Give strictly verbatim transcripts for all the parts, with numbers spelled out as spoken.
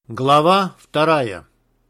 Глава вторая.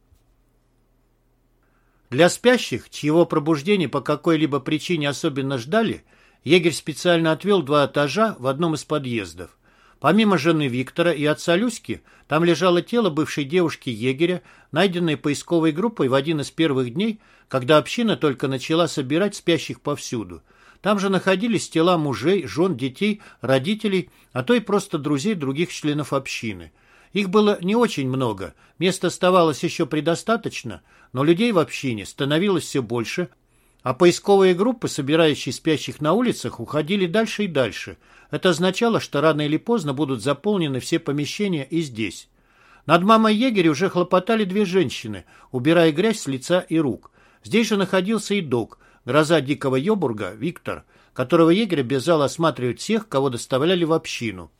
Для спящих, чьего пробуждения по какой-либо причине особенно ждали, егерь специально отвел два этажа в одном из подъездов. Помимо жены Виктора и отца Люськи, там лежало тело бывшей девушки-егеря, найденное поисковой группой в один из первых дней, когда община только начала собирать спящих повсюду. Там же находились тела мужей, жен, детей, родителей, а то и просто друзей других членов общины. Их было не очень много, места оставалось еще предостаточно, но людей в общине становилось все больше, а поисковые группы, собирающие спящих на улицах, уходили дальше и дальше. Это означало, что рано или поздно будут заполнены все помещения и здесь. Над мамой егеря уже хлопотали две женщины, убирая грязь с лица и рук. Здесь же находился и дог, гроза дикого Йобурга, Виктор, которого егерь обязал осматривать всех, кого доставляли в общину.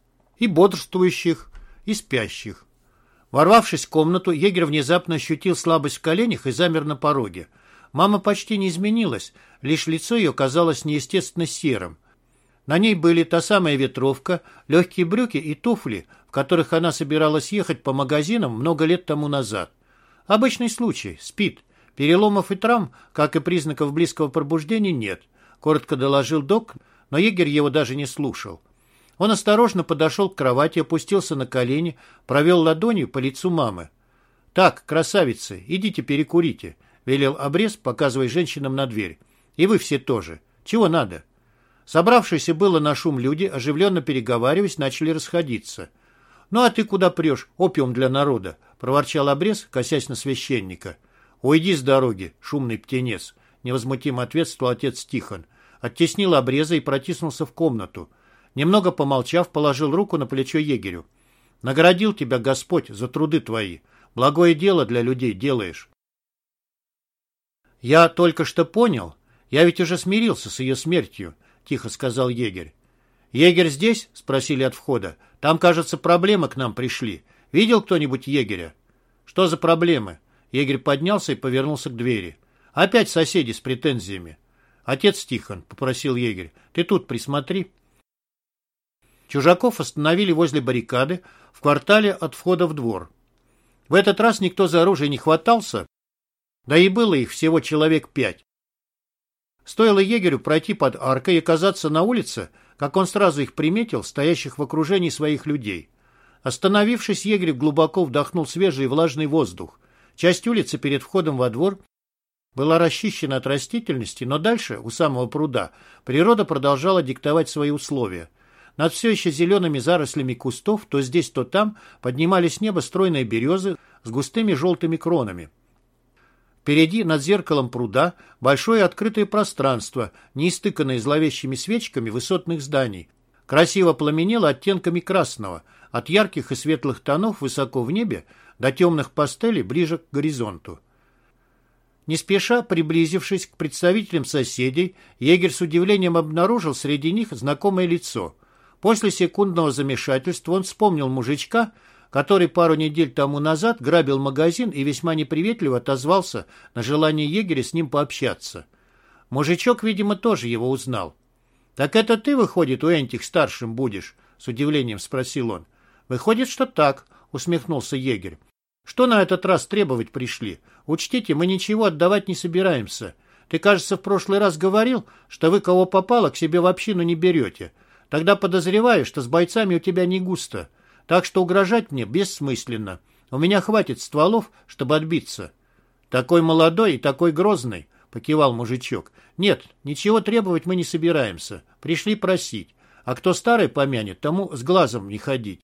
И бодрствующих, и спящих. Ворвавшись в комнату, егерь внезапно ощутил слабость в коленях и замер на пороге. Мама почти не изменилась, лишь лицо ее казалось неестественно серым. На ней были та самая ветровка, легкие брюки и туфли, в которых она собиралась ехать по магазинам много лет тому назад. Обычный случай, спит. Переломов и травм, как и признаков близкого пробуждения, нет. Коротко доложил док, но егерь его даже не слушал. Он осторожно подошел к кровати, опустился на колени, провел ладонью по лицу мамы. «Так, красавицы, идите перекурите», — велел обрез, показывая женщинам на дверь. «И вы все тоже. Чего надо?» Собравшиеся было на шум люди, оживленно переговариваясь, начали расходиться. «Ну а ты куда прешь? Опиум для народа», — проворчал обрез, косясь на священника. «Уйди с дороги, шумный птенец», — невозмутимо ответствовал отец Тихон. Оттеснил обреза и протиснулся в комнату. Немного помолчав, положил руку на плечо егерю. «Наградил тебя Господь за труды твои. Благое дело для людей делаешь». «Я только что понял. Я ведь уже смирился с ее смертью», — тихо сказал егерь. «Егерь здесь?» — спросили от входа. «Там, кажется, проблемы к нам пришли. Видел кто-нибудь егеря?» «Что за проблемы?» Егерь поднялся и повернулся к двери. «Опять соседи с претензиями». «Отец Тихон», — попросил егерь, — «ты тут присмотри». Чужаков остановили возле баррикады в квартале от входа в двор. В этот раз никто за оружие не хватался, да и было их всего человек пять. Стоило егерю пройти под аркой и оказаться на улице, как он сразу их приметил, стоящих в окружении своих людей. Остановившись, егерь глубоко вдохнул свежий и влажный воздух. Часть улицы перед входом во двор была расчищена от растительности, но дальше, у самого пруда, природа продолжала диктовать свои условия. Над все еще зелеными зарослями кустов, то здесь, то там, поднимались с неба стройные березы с густыми желтыми кронами. Впереди, над зеркалом пруда, большое открытое пространство, не истыканное зловещими свечками высотных зданий, красиво пламенело оттенками красного, от ярких и светлых тонов высоко в небе до темных пастелей ближе к горизонту. Не спеша приблизившись к представителям соседей, егерь с удивлением обнаружил среди них знакомое лицо. После секундного замешательства он вспомнил мужичка, который пару недель тому назад грабил магазин и весьма неприветливо отозвался на желание егеря с ним пообщаться. Мужичок, видимо, тоже его узнал. «Так это ты, выходит, у этих старшим будешь?» — с удивлением спросил он. «Выходит, что так», — усмехнулся егерь. «Что на этот раз требовать пришли? Учтите, мы ничего отдавать не собираемся. Ты, кажется, в прошлый раз говорил, что вы кого попало к себе в общину не берете. Тогда подозреваю, что с бойцами у тебя не густо. Так что угрожать мне бессмысленно. У меня хватит стволов, чтобы отбиться». «Такой молодой и такой грозный», — покивал мужичок. «Нет, ничего требовать мы не собираемся. Пришли просить. А кто старый помянет, тому с глазом не ходить».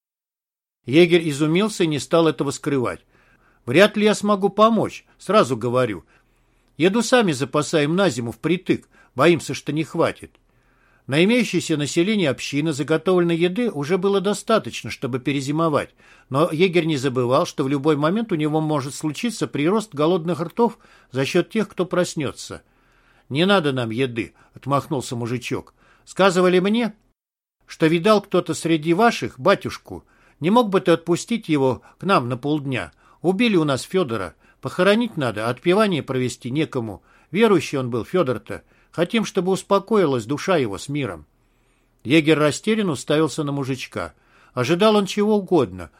Егерь изумился и не стал этого скрывать. «Вряд ли я смогу помочь, сразу говорю. Еду сами запасаем на зиму впритык, боимся, что не хватит». На имеющееся население общины заготовленной еды уже было достаточно, чтобы перезимовать, но егерь не забывал, что в любой момент у него может случиться прирост голодных ртов за счет тех, кто проснется. «Не надо нам еды», — отмахнулся мужичок. «Сказывали мне, что видал кто-то среди ваших батюшку. Не мог бы ты отпустить его к нам на полдня? Убили у нас Федора. Похоронить надо, а отпевание провести некому. Верующий он был, Федор-то. Хотим, чтобы успокоилась душа его с миром». Егерь растерянно уставился на мужичка. Ожидал он чего угодно.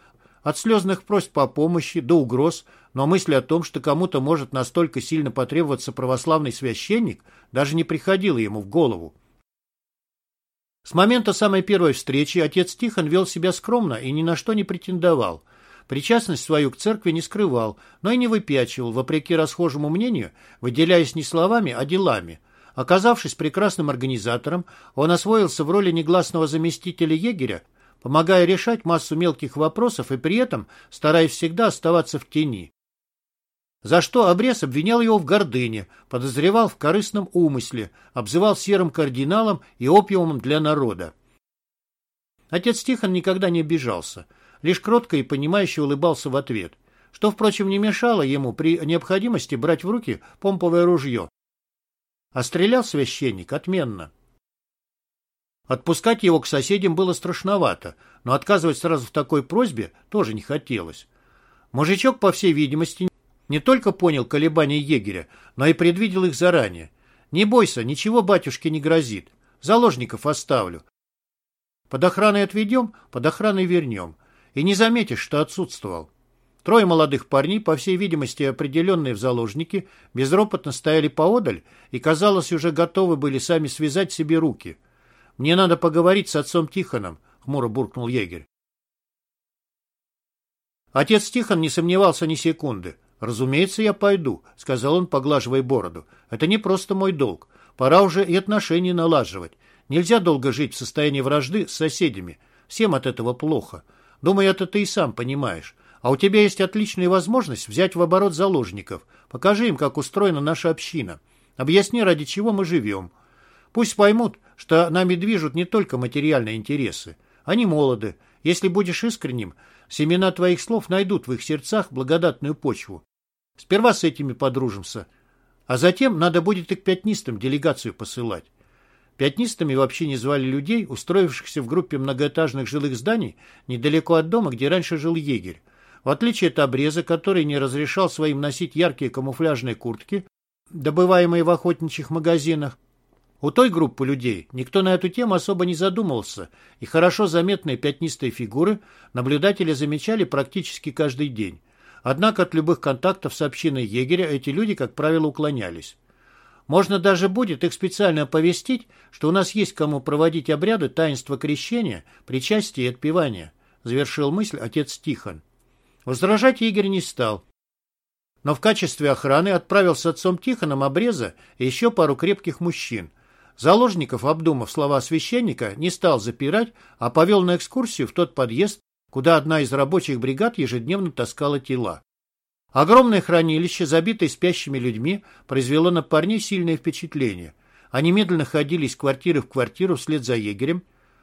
От слезных просьб о помощи до угроз, но мысль о том, что кому-то может настолько сильно потребоваться православный священник, даже не приходила ему в голову. С момента самой первой встречи отец Тихон вел себя скромно и ни на что не претендовал. Причастность свою к церкви не скрывал, но и не выпячивал, вопреки расхожему мнению, выделяясь не словами, а делами. Оказавшись прекрасным организатором, он освоился в роли негласного заместителя егеря, помогая решать массу мелких вопросов и при этом стараясь всегда оставаться в тени. За что обрез обвинял его в гордыне, подозревал в корыстном умысле, обзывал серым кардиналом и опиумом для народа. Отец Тихон никогда не обижался, лишь кротко и понимающе улыбался в ответ, что, впрочем, не мешало ему при необходимости брать в руки помповое ружье. А стрелял священник отменно. Отпускать его к соседям было страшновато, но отказывать сразу в такой просьбе тоже не хотелось. Мужичок, по всей видимости, не только понял колебания егеря, но и предвидел их заранее. «Не бойся, ничего батюшке не грозит. Заложников оставлю. Под охраной отведем, под охраной вернем. И не заметишь, что отсутствовал». Трое молодых парней, по всей видимости определенные в заложники, безропотно стояли поодаль и, казалось, уже готовы были сами связать себе руки. «Мне надо поговорить с отцом Тихоном», — хмуро буркнул егерь. Отец Тихон не сомневался ни секунды. «Разумеется, я пойду», — сказал он, поглаживая бороду. «Это не просто мой долг. Пора уже и отношения налаживать. Нельзя долго жить в состоянии вражды с соседями. Всем от этого плохо. Думаю, это ты и сам понимаешь. А у тебя есть отличная возможность взять в оборот заложников. Покажи им, как устроена наша община. Объясни, ради чего мы живем. Пусть поймут, что нами движут не только материальные интересы. Они молоды. Если будешь искренним, семена твоих слов найдут в их сердцах благодатную почву. Сперва с этими подружимся, а затем надо будет и к пятнистым делегацию посылать». Пятнистами вообще не звали людей, устроившихся в группе многоэтажных жилых зданий недалеко от дома, где раньше жил егерь. В отличие от обреза, который не разрешал своим носить яркие камуфляжные куртки, добываемые в охотничьих магазинах, у той группы людей никто на эту тему особо не задумывался, и хорошо заметные пятнистые фигуры наблюдатели замечали практически каждый день. Однако от любых контактов с общиной егеря эти люди, как правило, уклонялись. Можно даже будет их специально оповестить, что у нас есть кому проводить обряды таинства крещения, причастия и отпевания, завершил мысль отец Тихон. Возражать егерь не стал, но в качестве охраны отправил с отцом Тихоном обреза и еще пару крепких мужчин. Заложников, обдумав слова священника, не стал запирать, а повел на экскурсию в тот подъезд, куда одна из рабочих бригад ежедневно таскала тела. Огромное хранилище, забитое спящими людьми, произвело на парней сильное впечатление. Они медленно ходили из квартиры в квартиру вслед за егерем,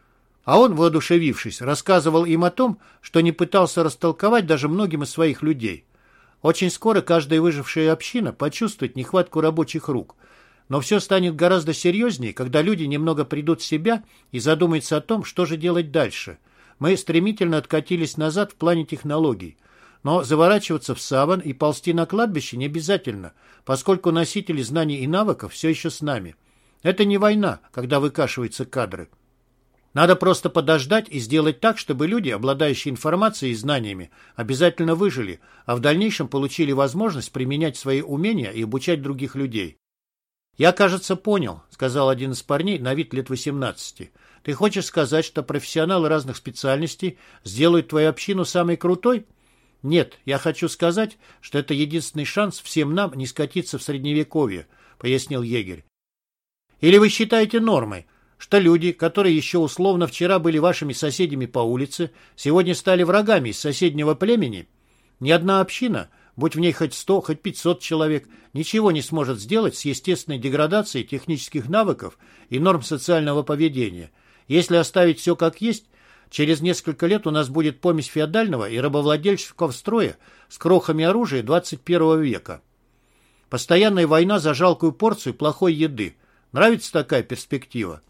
а он, воодушевившись, рассказывал им о том, что не пытался растолковать даже многим из своих людей. Очень скоро каждая выжившая община почувствует нехватку рабочих рук, но все станет гораздо серьезнее, когда люди немного придут в себя и задумаются о том, что же делать дальше. Мы стремительно откатились назад в плане технологий. Но заворачиваться в саван и ползти на кладбище не обязательно, поскольку носители знаний и навыков все еще с нами. Это не война, когда выкашиваются кадры. Надо просто подождать и сделать так, чтобы люди, обладающие информацией и знаниями, обязательно выжили, а в дальнейшем получили возможность применять свои умения и обучать других людей. «Я, кажется, понял», — сказал один из парней на вид лет восемнадцати. «Ты хочешь сказать, что профессионалы разных специальностей сделают твою общину самой крутой?» «Нет, я хочу сказать, что это единственный шанс всем нам не скатиться в средневековье», — пояснил егерь. «Или вы считаете нормой, что люди, которые еще условно вчера были вашими соседями по улице, сегодня стали врагами из соседнего племени? Ни одна община, будь в ней хоть сто, хоть пятьсот человек, ничего не сможет сделать с естественной деградацией технических навыков и норм социального поведения. Если оставить все как есть, через несколько лет у нас будет помесь феодального и рабовладельческого строя с крохами оружия двадцать первого века. Постоянная война за жалкую порцию плохой еды. Нравится такая перспектива?»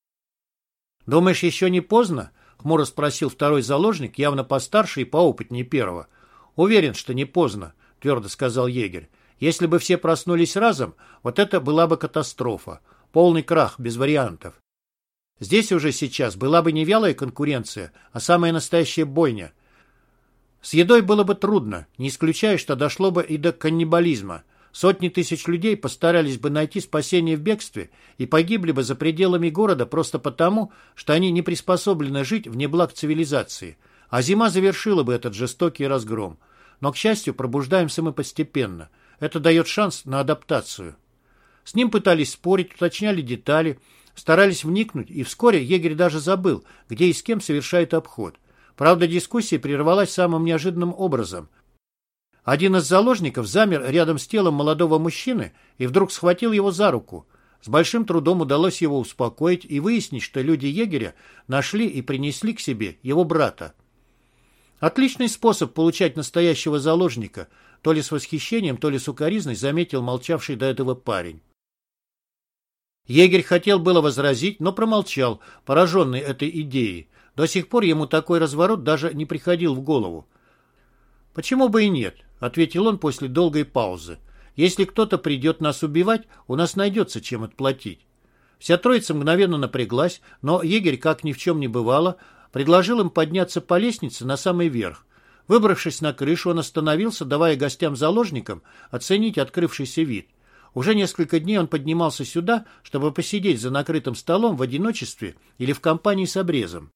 «Думаешь, еще не поздно?» — хмуро спросил второй заложник, явно постарше и поопытнее первого. «Уверен, что не поздно», — твердо сказал егерь. «Если бы все проснулись разом, вот это была бы катастрофа. Полный крах, без вариантов. Здесь уже сейчас была бы не вялая конкуренция, а самая настоящая бойня. С едой было бы трудно, не исключая, что дошло бы и до каннибализма. Сотни тысяч людей постарались бы найти спасение в бегстве и погибли бы за пределами города просто потому, что они не приспособлены жить вне благ цивилизации. А зима завершила бы этот жестокий разгром. Но, к счастью, пробуждаемся мы постепенно. Это дает шанс на адаптацию. С ним пытались спорить, уточняли детали, старались вникнуть, и вскоре егерь даже забыл, где и с кем совершает обход. Правда, дискуссия прервалась самым неожиданным образом. Один из заложников замер рядом с телом молодого мужчины и вдруг схватил его за руку. С большим трудом удалось его успокоить и выяснить, что люди егеря нашли и принесли к себе его брата. Отличный способ получать настоящего заложника, то ли с восхищением, то ли с укоризной заметил молчавший до этого парень. Егерь хотел было возразить, но промолчал, пораженный этой идеей. До сих пор ему такой разворот даже не приходил в голову. «Почему бы и нет?» — ответил он после долгой паузы. «Если кто-то придет нас убивать, у нас найдется чем отплатить». Вся троица мгновенно напряглась, но егерь, как ни в чем не бывало, предложил им подняться по лестнице на самый верх. Выбравшись на крышу, он остановился, давая гостям-заложникам оценить открывшийся вид. Уже несколько дней он поднимался сюда, чтобы посидеть за накрытым столом в одиночестве или в компании с обрезом.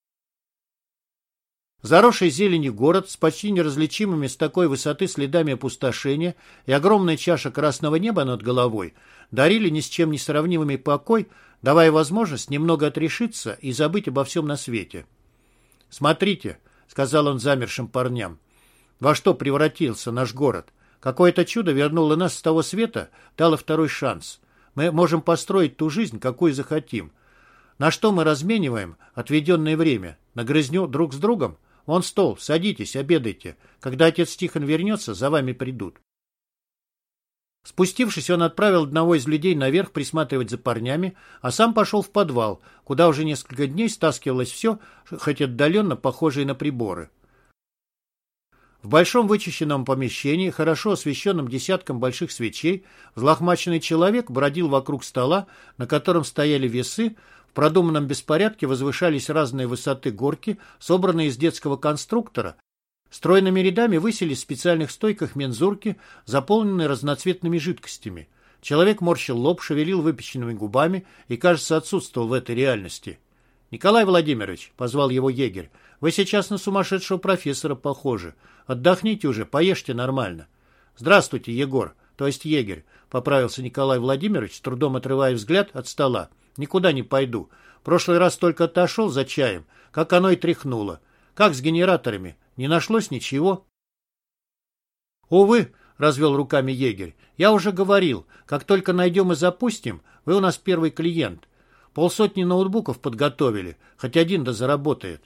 Заросший зеленью город с почти неразличимыми с такой высоты следами опустошения и огромная чаша красного неба над головой дарили ни с чем не сравнимый покой, давая возможность немного отрешиться и забыть обо всем на свете. «Смотрите», — сказал он замершим парням, — «во что превратился наш город. Какое-то чудо вернуло нас с того света, дало второй шанс. Мы можем построить ту жизнь, какую захотим. На что мы размениваем отведенное время? На грызню друг с другом? Вон стол, садитесь, обедайте. Когда отец Тихон вернется, за вами придут». Спустившись, он отправил одного из людей наверх присматривать за парнями, а сам пошел в подвал, куда уже несколько дней стаскивалось все, хоть отдаленно похожее на приборы. В большом вычищенном помещении, хорошо освещенном десятком больших свечей, взлохмаченный человек бродил вокруг стола, на котором стояли весы. В продуманном беспорядке возвышались разные высоты горки, собранные из детского конструктора. Стройными рядами высились в специальных стойках мензурки, заполненные разноцветными жидкостями. Человек морщил лоб, шевелил выпеченными губами и, кажется, отсутствовал в этой реальности. «Николай Владимирович», — позвал его егерь, — «вы сейчас на сумасшедшего профессора похожи. Отдохните уже, поешьте нормально». «Здравствуйте, Егор, то есть егерь», — поправился Николай Владимирович, с трудом отрывая взгляд от стола. «Никуда не пойду. Прошлый раз только отошел за чаем, как оно и тряхнуло. Как с генераторами? Не нашлось ничего?» «Увы», — развел руками егерь, — «я уже говорил, как только найдем и запустим, вы у нас первый клиент. Полсотни ноутбуков подготовили, хоть один да заработает».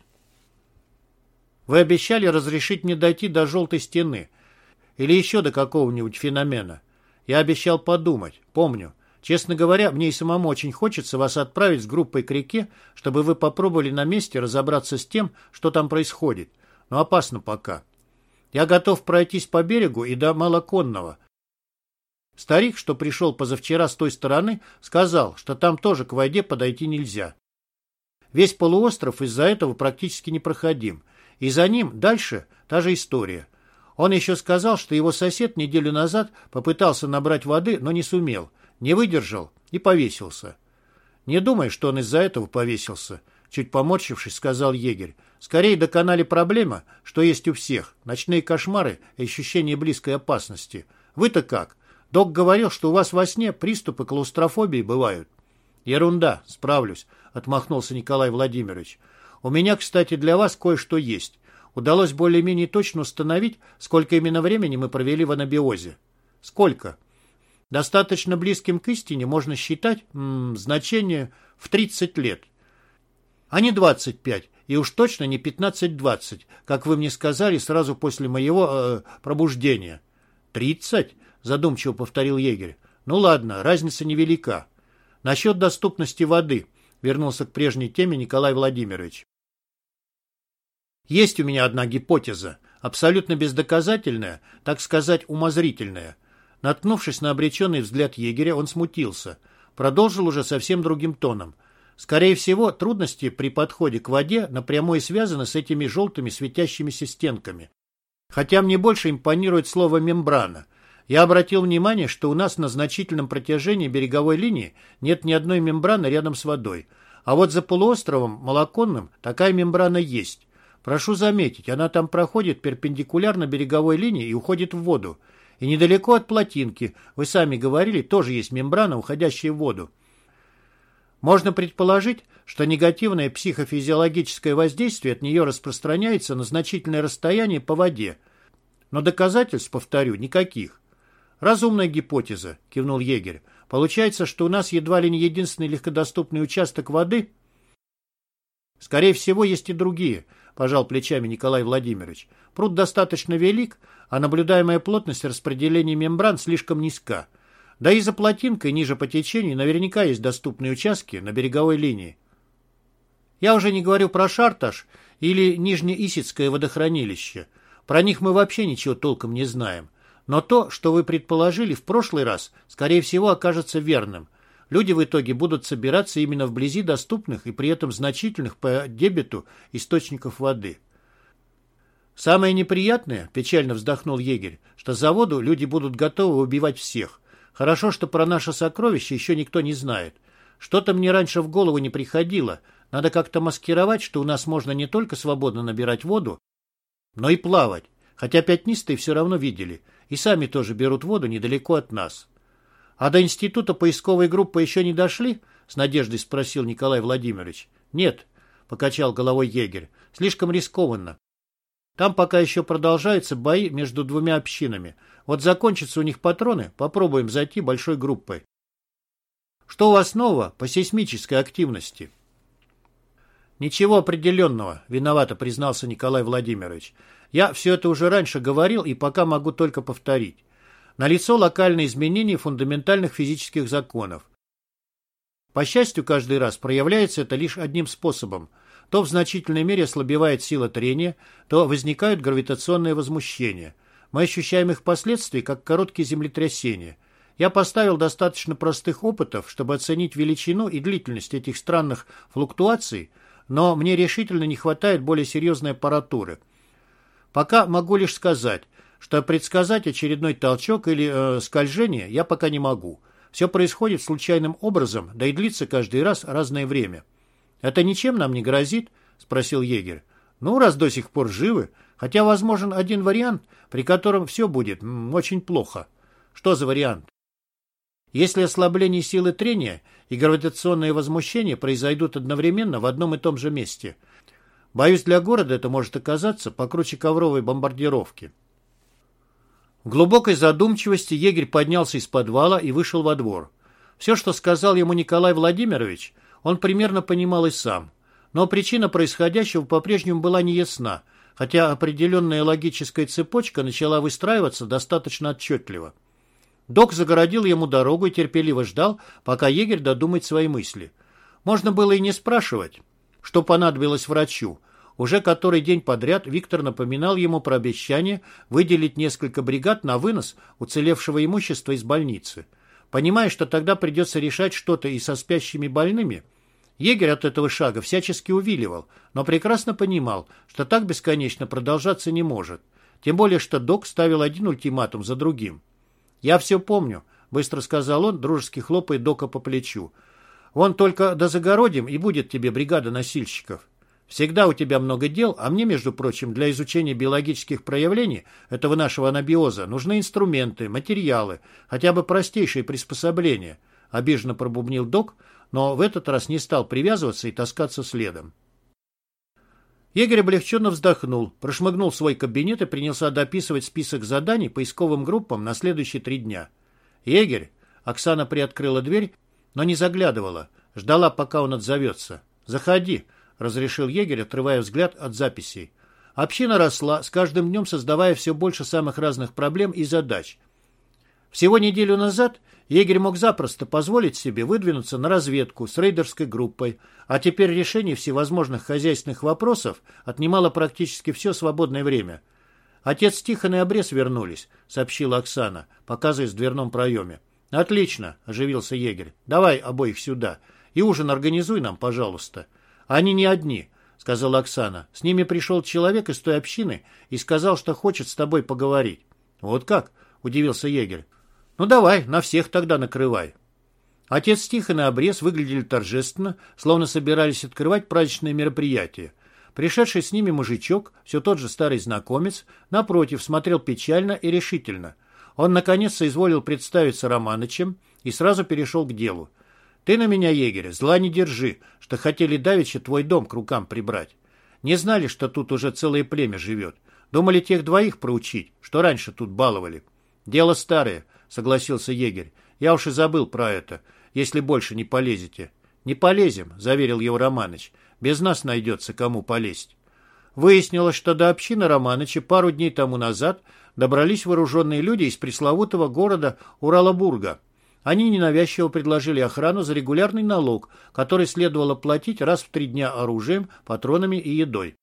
«Вы обещали разрешить мне дойти до желтой стены или еще до какого-нибудь феномена. Я обещал подумать, помню. Честно говоря, мне и самому очень хочется вас отправить с группой к реке, чтобы вы попробовали на месте разобраться с тем, что там происходит. Но опасно пока. Я готов пройтись по берегу и до Малоконного. Старик, что пришел позавчера с той стороны, сказал, что там тоже к воде подойти нельзя. Весь полуостров из-за этого практически непроходим. И за ним дальше та же история. Он еще сказал, что его сосед неделю назад попытался набрать воды, но не сумел. Не выдержал и повесился. «Не думай, что он из-за этого повесился», — чуть поморщившись, сказал егерь. «Скорее доконали проблема, что есть у всех. Ночные кошмары и ощущение близкой опасности. Вы-то как? Док говорил, что у вас во сне приступы клаустрофобии бывают». «Ерунда, справлюсь», — отмахнулся Николай Владимирович. «У меня, кстати, для вас кое-что есть. Удалось более-менее точно установить, сколько именно времени мы провели в анабиозе». «Сколько?» Достаточно близким к истине можно считать м, значение в тридцать лет, а не двадцать пять, и уж точно не пятнадцать-двадцать, как вы мне сказали сразу после моего э, пробуждения. «Тридцать?» — задумчиво повторил егерь. «Ну ладно, разница невелика. Насчет доступности воды», — вернулся к прежней теме Николай Владимирович. «Есть у меня одна гипотеза, абсолютно бездоказательная, так сказать, умозрительная». Наткнувшись на обреченный взгляд егеря, он смутился. Продолжил уже совсем другим тоном. «Скорее всего, трудности при подходе к воде напрямую связаны с этими желтыми светящимися стенками. Хотя мне больше импонирует слово «мембрана». Я обратил внимание, что у нас на значительном протяжении береговой линии нет ни одной мембраны рядом с водой. А вот за полуостровом Молоконным такая мембрана есть. Прошу заметить, она там проходит перпендикулярно береговой линии и уходит в воду. И недалеко от плотинки, вы сами говорили, тоже есть мембрана, уходящая в воду. Можно предположить, что негативное психофизиологическое воздействие от нее распространяется на значительное расстояние по воде. Но доказательств, повторю, никаких. «Разумная гипотеза», — кивнул егерь. «Получается, что у нас едва ли не единственный легкодоступный участок воды?» «Скорее всего, есть и другие», — пожал плечами Николай Владимирович. «Пруд достаточно велик, а наблюдаемая плотность распределения мембран слишком низка. Да и за плотинкой ниже по течению наверняка есть доступные участки на береговой линии. Я уже не говорю про Шарташ или Нижнеисетское водохранилище. Про них мы вообще ничего толком не знаем. Но то, что вы предположили в прошлый раз, скорее всего, окажется верным. Люди в итоге будут собираться именно вблизи доступных и при этом значительных по дебету источников воды. Самое неприятное, печально вздохнул егерь, что за воду люди будут готовы убивать всех. Хорошо, что про наше сокровище еще никто не знает. Что-то мне раньше в голову не приходило. Надо как-то маскировать, что у нас можно не только свободно набирать воду, но и плавать. Хотя пятнистые все равно видели. И сами тоже берут воду недалеко от нас. «А до института поисковой группы еще не дошли?» — с надеждой спросил Николай Владимирович. «Нет», — покачал головой егерь, — «слишком рискованно. Там пока еще продолжаются бои между двумя общинами. Вот закончатся у них патроны, попробуем зайти большой группой». «Что у вас нового по сейсмической активности?» «Ничего определенного», — виновато признался Николай Владимирович. «Я все это уже раньше говорил и пока могу только повторить. Налицо локальные изменения фундаментальных физических законов. По счастью, каждый раз проявляется это лишь одним способом. То в значительной мере ослабевает сила трения, то возникают гравитационные возмущения. Мы ощущаем их последствия как короткие землетрясения. Я поставил достаточно простых опытов, чтобы оценить величину и длительность этих странных флуктуаций, но мне решительно не хватает более серьезной аппаратуры. Пока могу лишь сказать, что предсказать очередной толчок или э, скольжение я пока не могу. Все происходит случайным образом, да и длится каждый раз разное время. «Это ничем нам не грозит?» — спросил егерь. «Ну, раз до сих пор живы, хотя возможен один вариант, при котором все будет м, очень плохо». «Что за вариант?» «Если ослабление силы трения и гравитационное возмущение произойдут одновременно в одном и том же месте. Боюсь, для города это может оказаться покруче ковровой бомбардировки». В глубокой задумчивости егерь поднялся из подвала и вышел во двор. Все, что сказал ему Николай Владимирович, он примерно понимал и сам. Но причина происходящего по-прежнему была неясна, хотя определенная логическая цепочка начала выстраиваться достаточно отчетливо. Док загородил ему дорогу и терпеливо ждал, пока егерь додумает свои мысли. Можно было и не спрашивать, что понадобилось врачу. Уже который день подряд Виктор напоминал ему про обещание выделить несколько бригад на вынос уцелевшего имущества из больницы. Понимая, что тогда придется решать что-то и со спящими больными, егерь от этого шага всячески увиливал, но прекрасно понимал, что так бесконечно продолжаться не может. Тем более, что док ставил один ультиматум за другим. «Я все помню», — быстро сказал он, дружески хлопая дока по плечу. «Вон только дозагородим, и будет тебе бригада носильщиков. Всегда у тебя много дел, а мне, между прочим, для изучения биологических проявлений этого нашего анабиоза нужны инструменты, материалы, хотя бы простейшие приспособления», — обиженно пробубнил док, но в этот раз не стал привязываться и таскаться следом. Егерь облегченно вздохнул, прошмыгнул в свой кабинет и принялся дописывать список заданий поисковым группам на следующие три дня. «Егерь!» — Оксана приоткрыла дверь, но не заглядывала, ждала, пока он отзовется. «Заходи!» — разрешил егерь, отрывая взгляд от записей. Община росла, с каждым днем создавая все больше самых разных проблем и задач. Всего неделю назад егерь мог запросто позволить себе выдвинуться на разведку с рейдерской группой, а теперь решение всевозможных хозяйственных вопросов отнимало практически все свободное время. «Отец Тихон и Обрез вернулись», — сообщила Оксана, показываясь в дверном проеме. «Отлично», — оживился егерь. «Давай обоих сюда и ужин организуй нам, пожалуйста». «Они не одни», — сказала Оксана. «С ними пришел человек из той общины и сказал, что хочет с тобой поговорить». «Вот как?» – удивился егерь. «Ну давай, на всех тогда накрывай». Отец Тихон и Обрез выглядели торжественно, словно собирались открывать праздничное мероприятие. Пришедший с ними мужичок, все тот же старый знакомец, напротив, смотрел печально и решительно. Он, наконец, соизволил представиться Романычем и сразу перешел к делу. «Ты на меня, егерь, зла не держи, что хотели давеча твой дом к рукам прибрать. Не знали, что тут уже целое племя живет. Думали тех двоих проучить, что раньше тут баловали». «Дело старое», — согласился егерь. «Я уж и забыл про это, если больше не полезете». «Не полезем», — заверил его Романыч. «Без нас найдется, кому полезть». Выяснилось, что до общины Романыча пару дней тому назад добрались вооруженные люди из пресловутого города Уралабурга. Они ненавязчиво предложили охрану за регулярный налог, который следовало платить раз в три дня оружием, патронами и едой.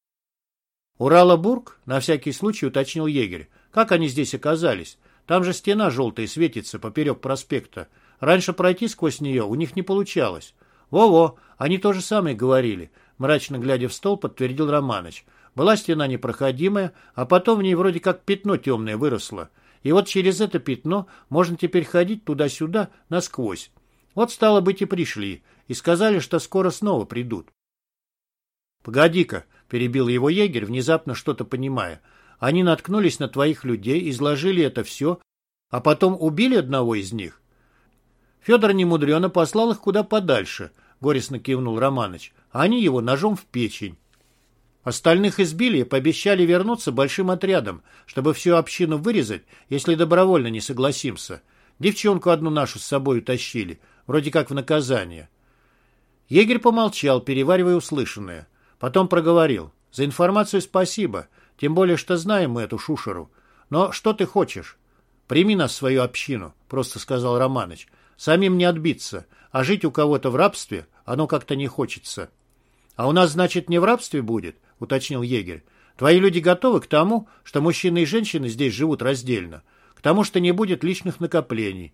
«Уралабург?» — на всякий случай уточнил егерь. «Как они здесь оказались? Там же стена желтая светится поперек проспекта. Раньше пройти сквозь нее у них не получалось». «Во-во, они то же самое говорили», — мрачно глядя в стол, подтвердил Романыч. «Была стена непроходимая, а потом в ней вроде как пятно темное выросло. И вот через это пятно можно теперь ходить туда-сюда насквозь. Вот, стало быть, и пришли, и сказали, что скоро снова придут». «Погоди-ка», — перебил его егерь, внезапно что-то понимая. «Они наткнулись на твоих людей, изложили это все, а потом убили одного из них?» «Федор немудрено послал их куда подальше», — горестно кивнул Романыч. «А они его ножом в печень. Остальных избили и пообещали вернуться большим отрядом, чтобы всю общину вырезать, если добровольно не согласимся. Девчонку одну нашу с собой утащили, вроде как в наказание». Егерь помолчал, переваривая услышанное. Потом проговорил. «За информацию спасибо, тем более, что знаем мы эту шушеру. Но что ты хочешь?» «Прими нас в свою общину», — просто сказал Романыч. «Самим не отбиться, а жить у кого-то в рабстве оно как-то не хочется». «А у нас, значит, не в рабстве будет?» — уточнил егерь. «Твои люди готовы к тому, что мужчины и женщины здесь живут раздельно, к тому, что не будет личных накоплений.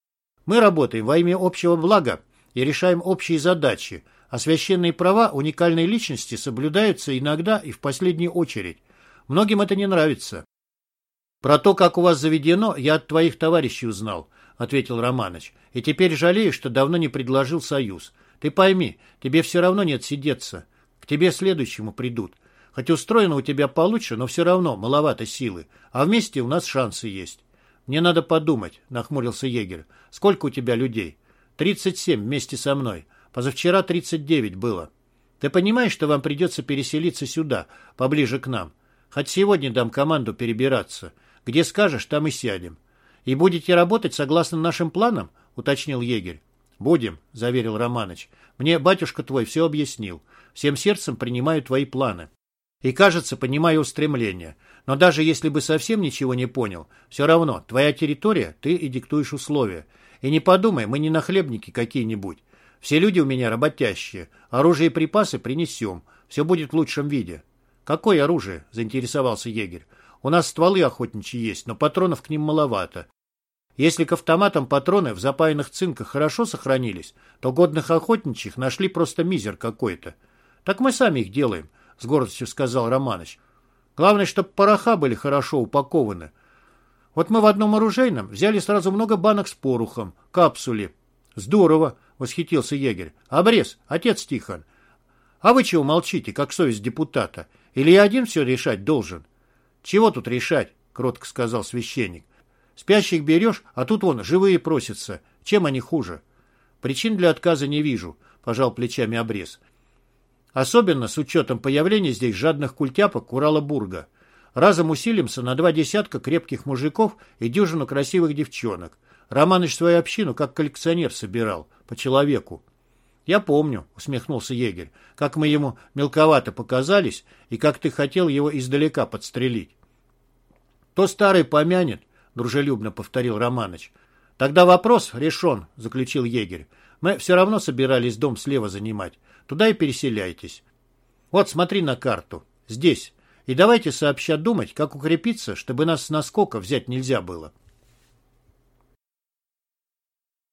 Мы работаем во имя общего блага и решаем общие задачи, а священные права уникальной личности соблюдаются иногда и в последнюю очередь. Многим это не нравится». «Про то, как у вас заведено, я от твоих товарищей узнал», — ответил Романыч. «И теперь жалею, что давно не предложил союз. Ты пойми, тебе все равно не отсидеться. К тебе следующему придут. Хоть устроено у тебя получше, но все равно маловато силы. А вместе у нас шансы есть». «Мне надо подумать», — нахмурился егерь. «Сколько у тебя людей?» «Тридцать семь вместе со мной. Позавчера тридцать девять было. Ты понимаешь, что вам придется переселиться сюда, поближе к нам? Хоть сегодня дам команду перебираться. Где скажешь, там и сядем. И будете работать согласно нашим планам?» — уточнил егерь. «Будем», — заверил Романыч. «Мне батюшка твой все объяснил. Всем сердцем принимаю твои планы. И, кажется, понимаю устремления. Но даже если бы совсем ничего не понял, все равно, твоя территория, ты и диктуешь условия. И не подумай, мы не нахлебники какие-нибудь. Все люди у меня работящие. Оружие и припасы принесем. Все будет в лучшем виде». «Какое оружие?» — заинтересовался егерь. «У нас стволы охотничьи есть, но патронов к ним маловато. Если к автоматам патроны в запаянных цинках хорошо сохранились, то годных охотничьих нашли просто мизер какой-то». «Так мы сами их делаем», — с гордостью сказал Романыч. «Главное, чтобы пороха были хорошо упакованы. Вот мы в одном оружейном взяли сразу много банок с порохом, капсули». «Здорово», — восхитился егерь. «Обрез, отец Тихон. А вы чего молчите, как совесть депутата? Или я один все решать должен?» «Чего тут решать?» — кротко сказал священник. «Спящих берешь, а тут вон живые просятся. Чем они хуже?» «Причин для отказа не вижу», — пожал плечами Обрез. «Особенно с учетом появления здесь жадных культяпок Уралабурга. Разом усилимся на два десятка крепких мужиков и дюжину красивых девчонок. Романыч свою общину как коллекционер собирал, по человеку». «Я помню», — усмехнулся егерь, «как мы ему мелковато показались и как ты хотел его издалека подстрелить». «То старый помянет», — дружелюбно повторил Романыч. «Тогда вопрос решен», — заключил егерь. «Мы все равно собирались дом слева занимать. Туда и переселяйтесь. Вот смотри на карту. Здесь. И давайте сообща думать, как укрепиться, чтобы нас с наскока взять нельзя было».